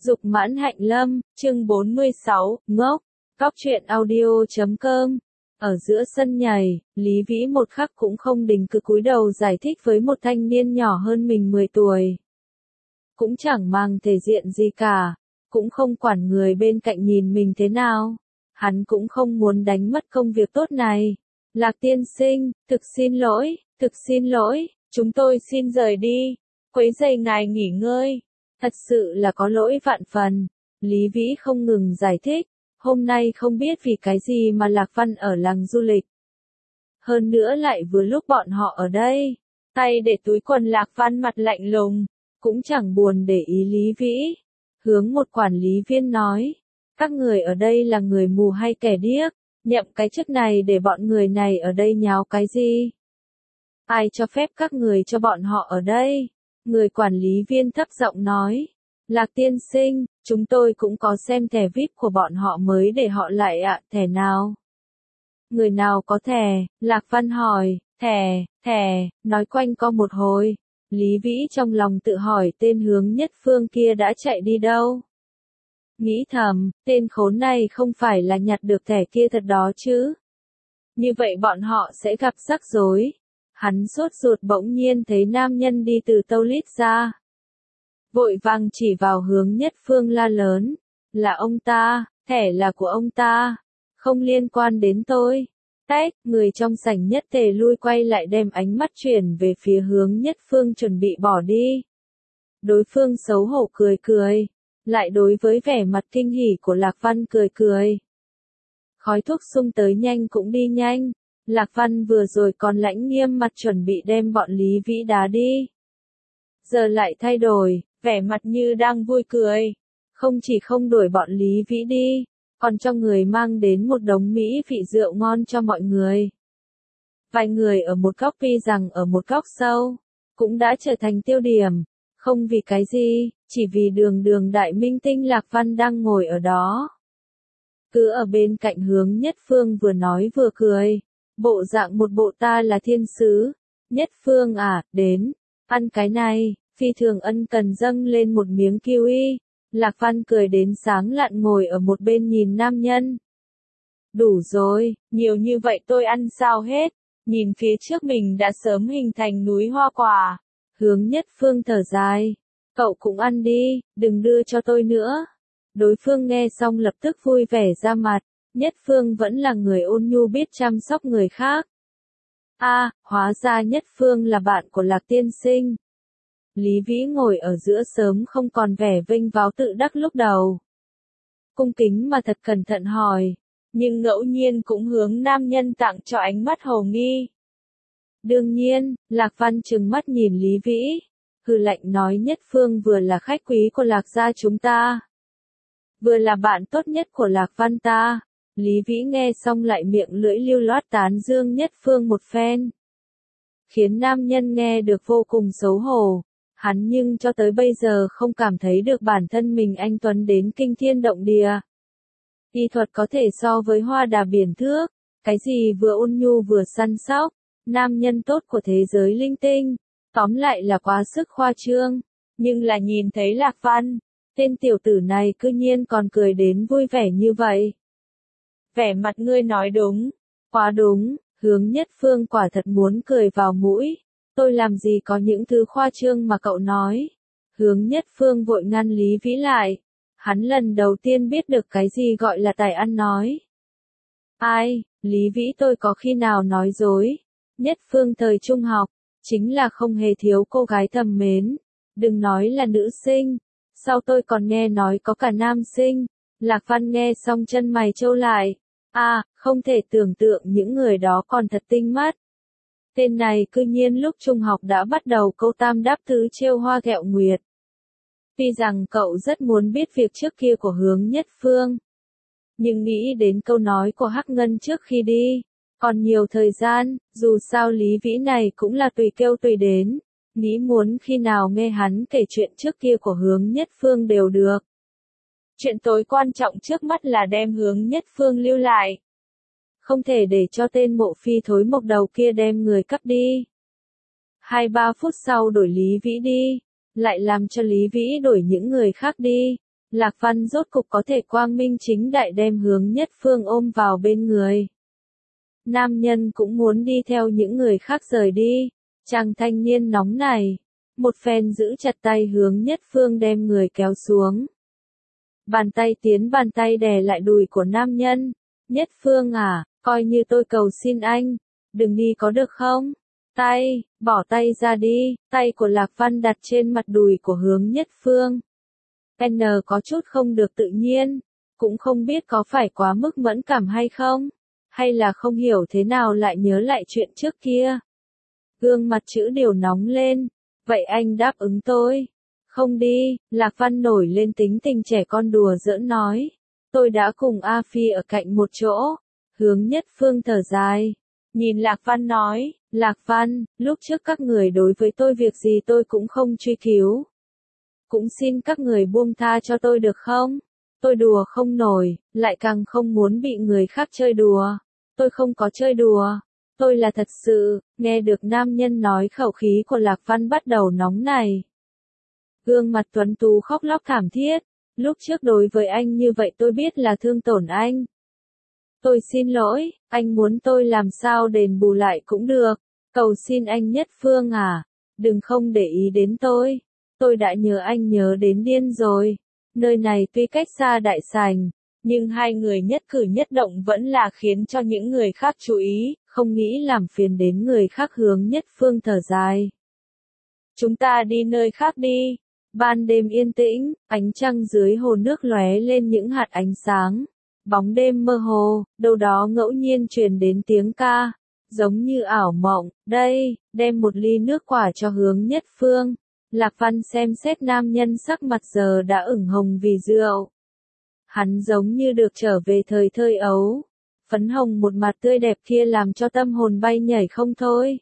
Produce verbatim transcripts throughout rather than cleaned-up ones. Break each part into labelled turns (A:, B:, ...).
A: Dục mãn hạnh lâm, chương bốn mươi sáu, ngốc, Cóc truyện audio chấm com. Ở giữa sân nhảy, Lý Vĩ một khắc cũng không đình cứ cúi đầu giải thích với một thanh niên nhỏ hơn mình mười tuổi. Cũng chẳng mang thể diện gì cả, cũng không quản người bên cạnh nhìn mình thế nào. Hắn cũng không muốn đánh mất công việc tốt này. Lạc tiên sinh, thực xin lỗi, thực xin lỗi, chúng tôi xin rời đi, quấy rầy ngài nghỉ ngơi. Thật sự là có lỗi vạn phần. Lý Vĩ không ngừng giải thích, hôm nay không biết vì cái gì mà Lạc Văn ở làng du lịch. Hơn nữa lại vừa lúc bọn họ ở đây. Tay để túi quần Lạc Văn mặt lạnh lùng, cũng chẳng buồn để ý Lý Vĩ. Hướng một quản lý viên nói, các người ở đây là người mù hay kẻ điếc, nhậm cái chức này để bọn người này ở đây nháo cái gì? Ai cho phép các người cho bọn họ ở đây? Người quản lý viên thấp giọng nói, Lạc tiên sinh, chúng tôi cũng có xem thẻ vi ai pi của bọn họ mới để họ lại ạ, thẻ nào? Người nào có thẻ? Lạc Văn hỏi, thẻ, thẻ, nói quanh co một hồi. Lý Vĩ trong lòng tự hỏi tên Hướng Nhất Phương kia đã chạy đi đâu? Nghĩ thầm, tên khốn này không phải là nhặt được thẻ kia thật đó chứ? Như vậy bọn họ sẽ gặp rắc rối. Hắn sốt ruột bỗng nhiên thấy nam nhân đi từ toilet ra. Vội vàng chỉ vào Hướng Nhất Phương la lớn. Là ông ta, thẻ là của ông ta. Không liên quan đến tôi. Tách, người trong sảnh nhất tề lui quay lại đem ánh mắt chuyển về phía Hướng Nhất Phương chuẩn bị bỏ đi. Đối phương xấu hổ cười cười. Lại đối với vẻ mặt kinh hỉ của Lạc Văn cười cười. Khói thuốc sung tới nhanh cũng đi nhanh. Lạc Văn vừa rồi còn lãnh nghiêm mặt chuẩn bị đem bọn Lý Vĩ đá đi. Giờ lại thay đổi, vẻ mặt như đang vui cười. Không chỉ không đuổi bọn Lý Vĩ đi, còn cho người mang đến một đống mỹ vị rượu ngon cho mọi người. Vài người ở một góc pi rằng ở một góc sâu, cũng đã trở thành tiêu điểm. Không vì cái gì, chỉ vì đường đường đại minh tinh Lạc Văn đang ngồi ở đó. Cứ ở bên cạnh Hướng Nhất Phương vừa nói vừa cười. Bộ dạng một bộ ta là thiên sứ. Nhất Phương à, đến, ăn cái này, phi thường ân cần dâng lên một miếng kiwi. Lạc Văn cười đến sáng lạn ngồi ở một bên nhìn nam nhân. Đủ rồi, nhiều như vậy tôi ăn sao hết, nhìn phía trước mình đã sớm hình thành núi hoa quả. Hướng Nhất Phương thở dài, cậu cũng ăn đi, đừng đưa cho tôi nữa. Đối phương nghe xong lập tức vui vẻ ra mặt. Nhất Phương vẫn là người ôn nhu biết chăm sóc người khác. A, à, hóa ra Nhất Phương là bạn của Lạc tiên sinh. Lý Vĩ ngồi ở giữa sớm không còn vẻ vênh váo tự đắc lúc đầu. Cung kính mà thật cẩn thận hỏi, nhưng ngẫu nhiên cũng hướng nam nhân tặng cho ánh mắt hồ nghi. Đương nhiên, Lạc Văn trừng mắt nhìn Lý Vĩ, hừ lạnh nói Nhất Phương vừa là khách quý của Lạc gia chúng ta, vừa là bạn tốt nhất của Lạc Văn ta. Lý Vĩ nghe xong lại miệng lưỡi lưu loát tán dương Nhất Phương một phen. Khiến nam nhân nghe được vô cùng xấu hổ. Hắn nhưng cho tới bây giờ không cảm thấy được bản thân mình anh tuấn đến kinh thiên động địa. Y thuật có thể so với hoa đà biển thước. Cái gì vừa ôn nhu vừa săn sóc. Nam nhân tốt của thế giới linh tinh. Tóm lại là quá sức khoa trương. Nhưng là nhìn thấy Lạc Văn. Tên tiểu tử này cư nhiên còn cười đến vui vẻ như vậy. Vẻ mặt ngươi nói đúng, quá đúng, Hướng Nhất Phương quả thật muốn cười vào mũi. Tôi làm gì có những thứ khoa trương mà cậu nói. Hướng Nhất Phương vội ngăn Lý Vĩ lại. Hắn lần đầu tiên biết được cái gì gọi là tài ăn nói. Ai, Lý Vĩ tôi có khi nào nói dối. Nhất Phương thời trung học, chính là không hề thiếu cô gái thầm mến. Đừng nói là nữ sinh, sau tôi còn nghe nói có cả nam sinh. Lạc Văn nghe xong chân mày trâu lại. À, không thể tưởng tượng những người đó còn thật tinh mắt. Tên này cư nhiên lúc trung học đã bắt đầu câu tam đáp tứ trêu hoa ghẹo nguyệt. Tuy rằng cậu rất muốn biết việc trước kia của Hướng Nhất Phương. Nhưng nghĩ đến câu nói của Hắc Ngân trước khi đi. Còn nhiều thời gian, dù sao Lý Vĩ này cũng là tùy kêu tùy đến. Nghĩ muốn khi nào nghe hắn kể chuyện trước kia của Hướng Nhất Phương đều được. Chuyện tối quan trọng trước mắt là đem Hướng Nhất Phương lưu lại. Không thể để cho tên mộ phi thối mộc đầu kia đem người cắp đi. Hai ba phút sau đổi Lý Vĩ đi. Lại làm cho Lý Vĩ đổi những người khác đi. Lạc Văn rốt cục có thể quang minh chính đại đem Hướng Nhất Phương ôm vào bên người. Nam nhân cũng muốn đi theo những người khác rời đi. Chàng thanh niên nóng này, một phen giữ chặt tay Hướng Nhất Phương đem người kéo xuống. Bàn tay tiến bàn tay đè lại đùi của nam nhân. Nhất Phương à, coi như tôi cầu xin anh, đừng đi có được không? Tay, bỏ tay ra đi, tay của Lạc Văn đặt trên mặt đùi của Hướng Nhất Phương. N có chút không được tự nhiên, cũng không biết có phải quá mức mẫn cảm hay không, hay là không hiểu thế nào lại nhớ lại chuyện trước kia. Gương mặt chữ điều nóng lên, vậy anh đáp ứng tôi. Không đi, Lạc Văn nổi lên tính tình trẻ con đùa giỡn nói. Tôi đã cùng A Phi ở cạnh một chỗ. Hướng Nhất Phương thở dài. Nhìn Lạc Văn nói, Lạc Văn, lúc trước các người đối với tôi việc gì tôi cũng không truy cứu. Cũng xin các người buông tha cho tôi được không? Tôi đùa không nổi, lại càng không muốn bị người khác chơi đùa. Tôi không có chơi đùa. Tôi là thật sự, nghe được nam nhân nói khẩu khí của Lạc Văn bắt đầu nóng này. Gương mặt tuấn tú khóc lóc thảm thiết. Lúc trước đối với anh như vậy tôi biết là thương tổn anh. Tôi xin lỗi, anh muốn tôi làm sao đền bù lại cũng được. Cầu xin anh Nhất Phương à, đừng không để ý đến tôi. Tôi đã nhớ anh nhớ đến điên rồi. Nơi này tuy cách xa đại sảnh, nhưng hai người nhất cử nhất động vẫn là khiến cho những người khác chú ý, không nghĩ làm phiền đến người khác. Hướng Nhất Phương thở dài. Chúng ta đi nơi khác đi. Ban đêm yên tĩnh, ánh trăng dưới hồ nước lóe lên những hạt ánh sáng. Bóng đêm mơ hồ, đâu đó ngẫu nhiên truyền đến tiếng ca, giống như ảo mộng. Đây, đem một ly nước quả cho Hướng Nhất Phương. Lạc Văn xem xét nam nhân sắc mặt giờ đã ửng hồng vì rượu. Hắn giống như được trở về thời thơ ấu. Phấn hồng một mặt tươi đẹp kia làm cho tâm hồn bay nhảy không thôi.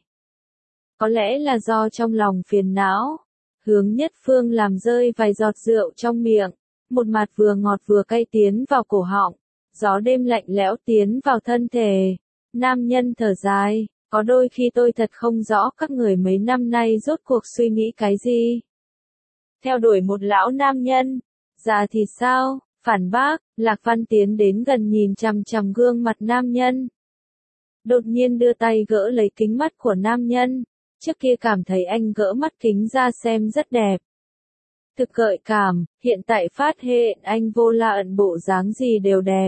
A: Có lẽ là do trong lòng phiền não. Hướng Nhất Phương làm rơi vài giọt rượu trong miệng. Một mặt vừa ngọt vừa cay tiến vào cổ họng. Gió đêm lạnh lẽo tiến vào thân thể. Nam nhân thở dài. Có đôi khi tôi thật không rõ các người mấy năm nay rốt cuộc suy nghĩ cái gì. Theo đuổi một lão nam nhân. Già thì sao? Phản bác. Lạc Văn tiến đến gần nhìn chằm chằm gương mặt nam nhân. Đột nhiên đưa tay gỡ lấy kính mắt của nam nhân. Trước kia cảm thấy anh gỡ mắt kính ra xem rất đẹp. Thực gợi cảm, hiện tại phát hiện anh vô la ẩn bộ dáng gì đều đẹp.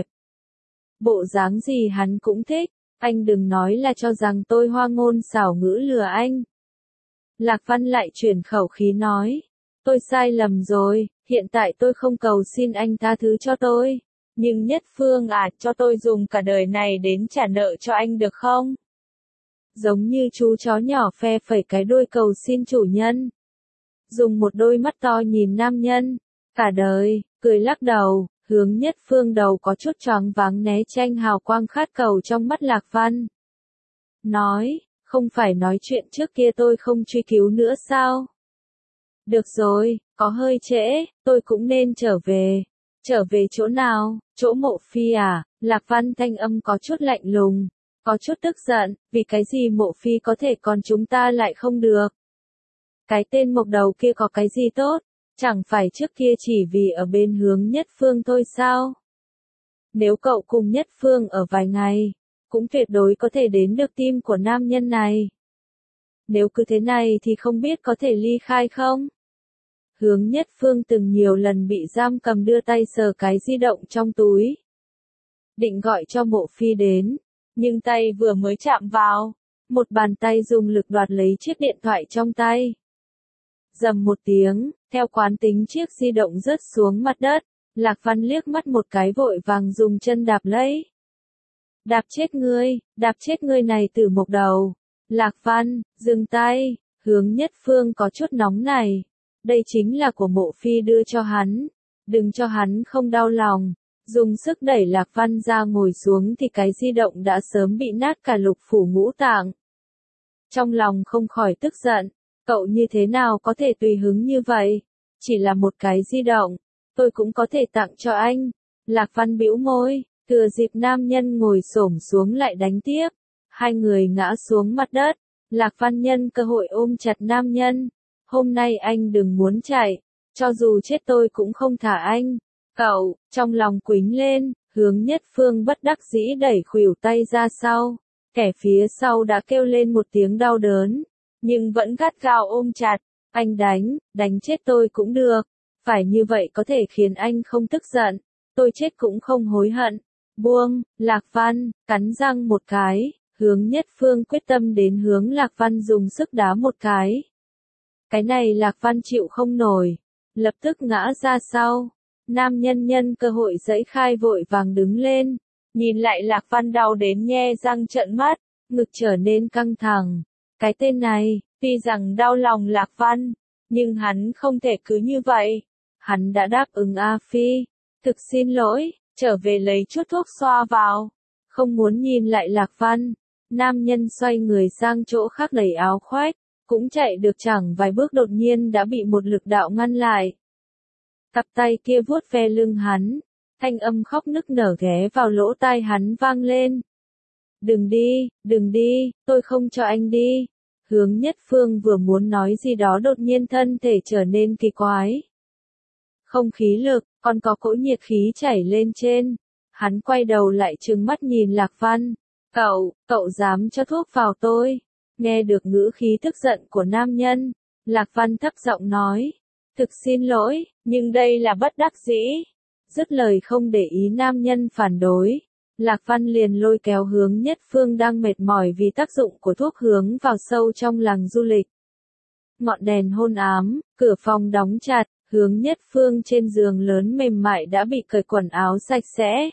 A: Bộ dáng gì hắn cũng thích, anh đừng nói là cho rằng tôi hoa ngôn xảo ngữ lừa anh. Lạc Văn lại chuyển khẩu khí nói, tôi sai lầm rồi, hiện tại tôi không cầu xin anh tha thứ cho tôi. Nhưng Nhất Phương à, cho tôi dùng cả đời này đến trả nợ cho anh được không? Giống như chú chó nhỏ phe phẩy cái đuôi cầu xin chủ nhân. Dùng một đôi mắt to nhìn nam nhân. Cả đời, cười lắc đầu, Hướng Nhất Phương đầu có chút choáng váng né tránh hào quang khát cầu trong mắt Lạc Văn. Nói, không phải nói chuyện trước kia tôi không truy cứu nữa sao? Được rồi, có hơi trễ, tôi cũng nên trở về. Trở về chỗ nào? Chỗ Mộ Phi à? Lạc Văn thanh âm có chút lạnh lùng. Có chút tức giận, vì cái gì Mộ Phi có thể còn chúng ta lại không được. Cái tên mộc đầu kia có cái gì tốt, chẳng phải trước kia chỉ vì ở bên Hướng Nhất Phương thôi sao? Nếu cậu cùng Nhất Phương ở vài ngày, cũng tuyệt đối có thể đến được tim của nam nhân này. Nếu cứ thế này thì không biết có thể ly khai không? Hướng Nhất Phương từng nhiều lần bị giam cầm đưa tay sờ cái di động trong túi. Định gọi cho Mộ Phi đến. Nhưng tay vừa mới chạm vào, một bàn tay dùng lực đoạt lấy chiếc điện thoại trong tay. Rầm một tiếng, theo quán tính chiếc di động rớt xuống mặt đất, Lạc Văn liếc mắt một cái vội vàng dùng chân đạp lấy. Đạp chết ngươi, đạp chết ngươi này tử mộc đầu. Lạc Văn, dừng tay, Hướng Nhất Phương có chút nóng này. Đây chính là của Mộ Phi đưa cho hắn, đừng cho hắn không đau lòng. Dùng sức đẩy Lạc Văn ra ngồi xuống thì cái di động đã sớm bị nát cả lục phủ ngũ tạng. Trong lòng không khỏi tức giận, cậu như thế nào có thể tùy hứng như vậy? Chỉ là một cái di động, tôi cũng có thể tặng cho anh. Lạc Văn bĩu môi, thừa dịp nam nhân ngồi xổm xuống lại đánh tiếp. Hai người ngã xuống mặt đất, Lạc Văn nhân cơ hội ôm chặt nam nhân. Hôm nay anh đừng muốn chạy, cho dù chết tôi cũng không thả anh. Cậu, trong lòng quýnh lên, Hướng Nhất Phương bất đắc dĩ đẩy khuỷu tay ra sau. Kẻ phía sau đã kêu lên một tiếng đau đớn, nhưng vẫn gắt gao ôm chặt. Anh đánh, đánh chết tôi cũng được. Phải như vậy có thể khiến anh không tức giận. Tôi chết cũng không hối hận. Buông, Lạc Văn, cắn răng một cái. Hướng Nhất Phương quyết tâm đến hướng Lạc Văn dùng sức đá một cái. Cái này Lạc Văn chịu không nổi. Lập tức ngã ra sau. Nam nhân nhân cơ hội giãy khai vội vàng đứng lên. Nhìn lại Lạc Văn đau đến nhe răng trợn mắt. Ngực trở nên căng thẳng. Cái tên này, tuy rằng đau lòng Lạc Văn, nhưng hắn không thể cứ như vậy. Hắn đã đáp ứng A Phi. Thực xin lỗi, trở về lấy chút thuốc xoa vào. Không muốn nhìn lại Lạc Văn. Nam nhân xoay người sang chỗ khác lấy áo khoác. Cũng chạy được chẳng vài bước đột nhiên đã bị một lực đạo ngăn lại. Cặp tay kia vuốt ve lưng hắn. Thanh âm khóc nức nở ghé vào lỗ tai hắn vang lên. Đừng đi, đừng đi, tôi không cho anh đi. Hướng Nhất Phương vừa muốn nói gì đó đột nhiên thân thể trở nên kỳ quái. Không khí lực, còn có cỗ nhiệt khí chảy lên trên. Hắn quay đầu lại trừng mắt nhìn Lạc Văn. Cậu, cậu dám cho thuốc vào tôi. Nghe được ngữ khí tức giận của nam nhân. Lạc Văn thấp giọng nói. Thực xin lỗi, nhưng đây là bất đắc dĩ. Dứt lời không để ý nam nhân phản đối. Lạc Văn liền lôi kéo Hướng Nhất Phương đang mệt mỏi vì tác dụng của thuốc hướng vào sâu trong làng du lịch. Ngọn đèn hôn ám, cửa phòng đóng chặt, Hướng Nhất Phương trên giường lớn mềm mại đã bị cởi quần áo sạch sẽ.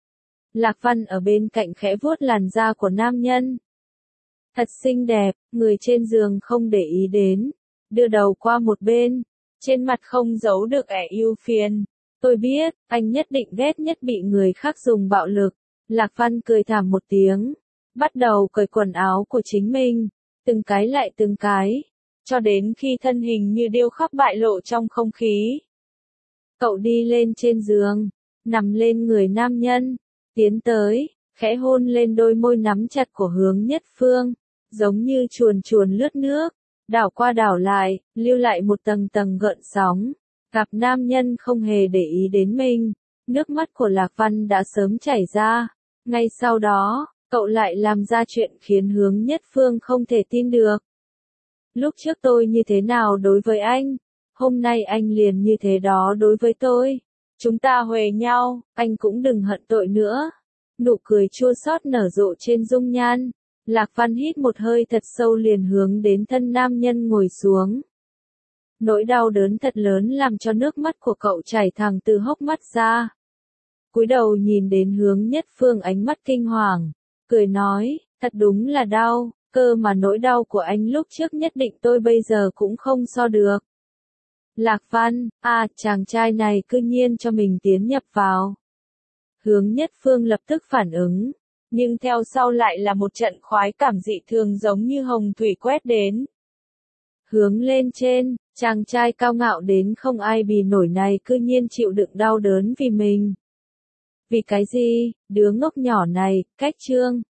A: Lạc Văn ở bên cạnh khẽ vuốt làn da của nam nhân. Thật xinh đẹp, người trên giường không để ý đến, đưa đầu qua một bên, trên mặt không giấu được vẻ ưu phiền. Tôi biết, anh nhất định ghét nhất bị người khác dùng bạo lực. Lạc Văn cười thảm một tiếng, bắt đầu cởi quần áo của chính mình, từng cái lại từng cái, cho đến khi thân hình như điêu khắc bại lộ trong không khí. Cậu đi lên trên giường, nằm lên người nam nhân, tiến tới, khẽ hôn lên đôi môi nắm chặt của Hướng Nhất Phương, giống như chuồn chuồn lướt nước, đảo qua đảo lại, lưu lại một tầng tầng gợn sóng. Gặp nam nhân không hề để ý đến mình, nước mắt của Lạc Văn đã sớm chảy ra. Ngay sau đó, cậu lại làm ra chuyện khiến Hướng Nhất Phương không thể tin được. Lúc trước tôi như thế nào đối với anh, hôm nay anh liền như thế đó đối với tôi. Chúng ta huề nhau, anh cũng đừng hận tội nữa. Nụ cười chua xót nở rộ trên dung nhan. Lạc Văn hít một hơi thật sâu liền hướng đến thân nam nhân ngồi xuống. Nỗi đau đớn thật lớn làm cho nước mắt của cậu chảy thẳng từ hốc mắt ra. Cúi đầu nhìn đến Hướng Nhất Phương ánh mắt kinh hoàng, cười nói, thật đúng là đau, cơ mà nỗi đau của anh lúc trước nhất định tôi bây giờ cũng không so được. Lạc Văn, à, chàng trai này cư nhiên cho mình tiến nhập vào. Hướng Nhất Phương lập tức phản ứng, nhưng theo sau lại là một trận khoái cảm dị thường giống như hồng thủy quét đến. Hướng lên trên, chàng trai cao ngạo đến không ai bì nổi này cư nhiên chịu đựng đau đớn vì mình. Vì cái gì, đứa ngốc nhỏ này, cách trương.